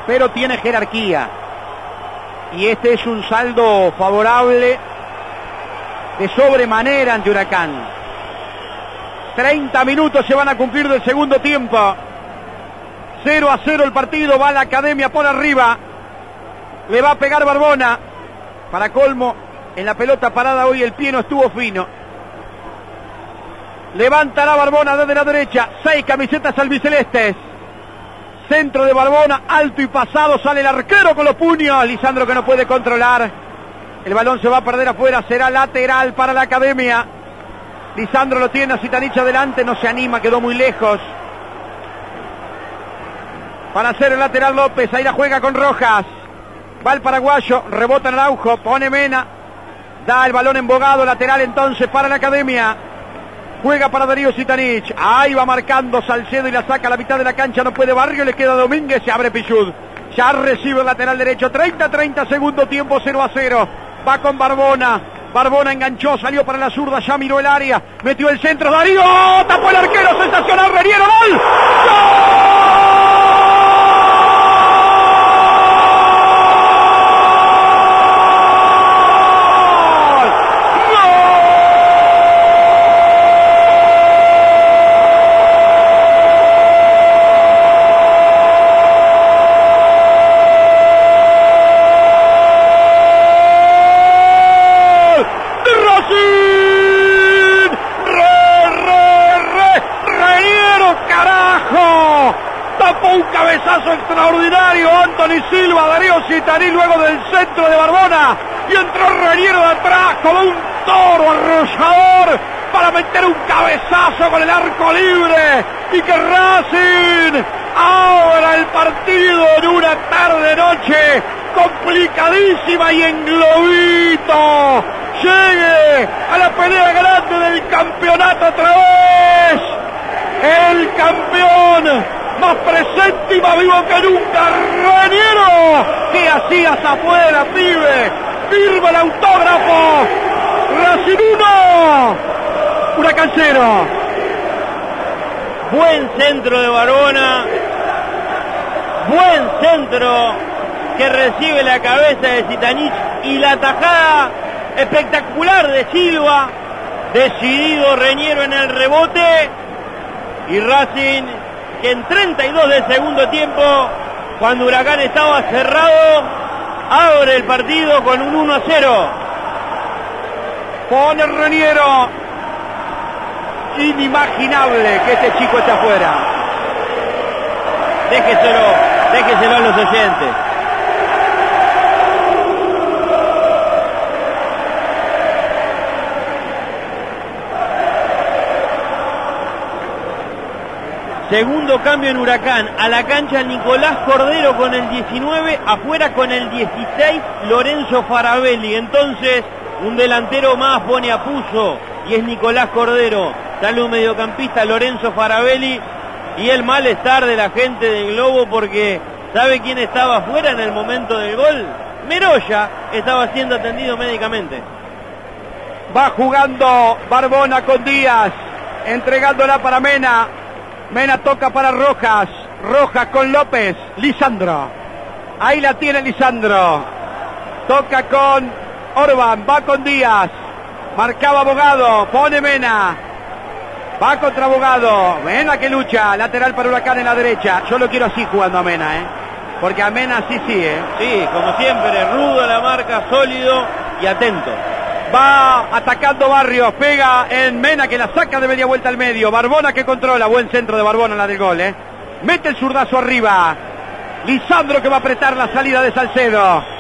pero tiene jerarquía. Y este es un saldo favorable de sobremanera ante Huracán. 30 minutos se van a cumplir del segundo tiempo. 0-0 el partido, va la Academia por arriba. Le va a pegar Barbona. Para colmo, en la pelota parada hoy el pie no estuvo fino. Levantará Barbona desde la derecha. 6 camisetas albicelestes. Centro de Barbona, alto y pasado, sale el arquero con los puños. Lisandro que no puede controlar. El balón se va a perder afuera, será lateral para la Academia. Lisandro lo tiene a Zitanich adelante, no se anima, quedó muy lejos. Para hacer el lateral López, ahí la juega con Rojas. Va el paraguayo, rebota en Araujo, pone Mena. Da el balón embogado, lateral entonces para la Academia. Juega para Darío Zitanich. Ahí va marcando Salcedo y la saca a la mitad de la cancha. No puede Barrio, le queda Domínguez. Se abre Pichud. Ya recibe el lateral derecho. 30, segundo tiempo, 0-0. Va con Barbona. Barbona enganchó, salió para la zurda. Ya miró el área. Metió el centro. Darío. Tapó el arquero. Sensacional. Reniero. ¡Gol! ¡Gol! Un cabezazo extraordinario, Anthony Silva, Darío Zitanich luego del centro de Barbona, y entró Reniero de atrás como un toro arrollador para meter un cabezazo con el arco libre y que Racing abra el partido en una tarde-noche complicadísima y en globito llegue a la pelea grande del campeonato otra vez. El campeón más presente y más vivo que nunca, Reniero. ¿Qué hacías afuera, pibe? Firma el autógrafo. Racing 1, Huracán 0. Buen centro de Barbona. Buen centro que recibe la cabeza de Zitanich y la tajada espectacular de Silva. Decidido Reniero en el rebote. Y Racing, que en 32 del segundo tiempo, cuando Huracán estaba cerrado, abre el partido con un 1-0. Pone Reniero. Inimaginable que este chico esté afuera. Déjeselo a los oyentes. Segundo cambio en Huracán, a la cancha Nicolás Cordero con el 19, afuera con el 16 Lorenzo Faravelli. Entonces un delantero más pone a Puzo y es Nicolás Cordero. Sale un mediocampista Lorenzo Faravelli y el malestar de la gente del Globo porque ¿sabe quién estaba afuera en el momento del gol? Meroya estaba siendo atendido médicamente. Va jugando Barbona con Díaz, entregándola para Mena. Mena toca para Rojas. Rojas con López. Lisandro. Ahí la tiene Lisandro. Toca con Orban. Va con Díaz. Marcaba Abogado. Pone Mena. Va contra Abogado. Mena que lucha. Lateral para Huracán en la derecha. Yo lo quiero así jugando a Mena, porque a Mena sí. Sí, como siempre. Rudo a la marca, sólido y atento. Va atacando Barrios, pega en Mena que la saca de media vuelta al medio. Barbona que controla, buen centro de Barbona la del gol, Mete el zurdazo arriba. Lisandro que va a apretar la salida de Salcedo.